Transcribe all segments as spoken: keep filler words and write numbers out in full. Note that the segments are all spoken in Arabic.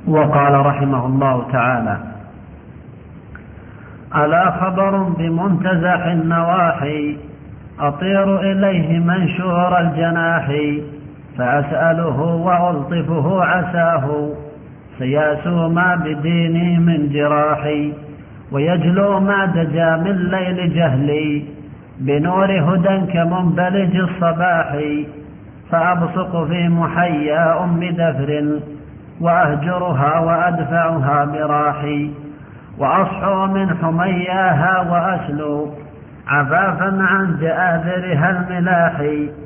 وقال رحمه الله تعالى: ألا خبر بمنتزع النواحي أطير إليه منشور الجناح، فأسأله وألطفه عساه سياسو ما بديني من جراحي، ويجلو ما دجا من ليل جهلي بنور هدى كمنبلج الصباح، فأبصق في محيا أم دفر وأهجرها وأدفعها براحي، وأصحو من حمياها وأسلو عفافا عن جآذرها الملاح،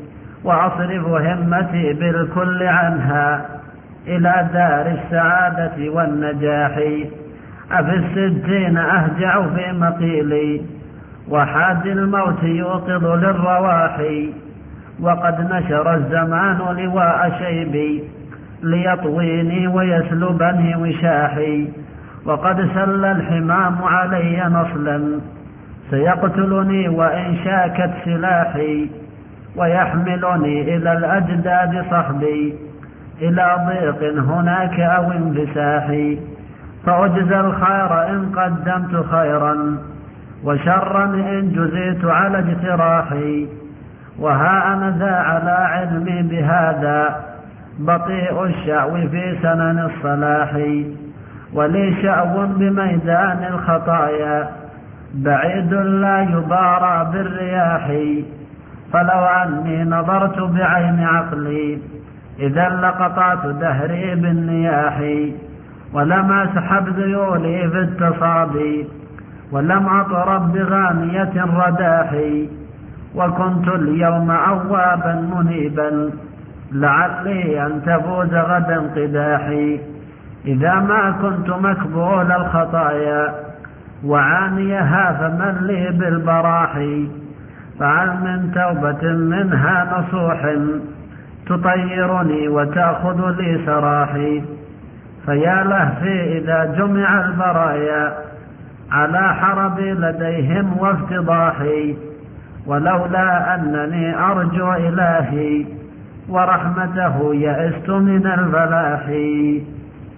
وأصرف همتي بالكل عنها إلى دار السعادة والنجاح. أفي الستين أهجع في مقيلي وحاد الموت يوقظ للرواحي، وقد نشر الزمان لواء شيبي ليطويني ويسلبني وشاحي، وقد سل الحمام علي نصلا سيقتلني وإن شاكت سلاحي، ويحملني إلى الأجداد صحبي إلى ضيق هناك أو انفساحي، فأجزى الخير إن قدمت خيرا وشرا إن جزيت على اجتراحي، وها أنا ذا على علمي بهذا بطيء الشأو في سنن الصلاح، ولي شأو بميدان الخطايا بعيد لا يبارى بالرياح، فلو أني نظرت بعين عقلي إذا لقطعت دهري بالنياح، ولم أسحب ذيولي في التصابي ولم أطرب بغانية الرداح، وكنت اليوم أوابا منيبا لعلي أن تفوز غدا قداحي، إذا ما كنت مكبول الخطايا وعانيها فمن لي بالبراحي، فعل من توبة منها نصوح تطيرني وتأخذ لي سراحي، فيا لهفي إذا جمع البرايا على حربي لديهم وافتضاحي، ولولا أنني أرجو إلهي ورحمته يئست من الفلاح.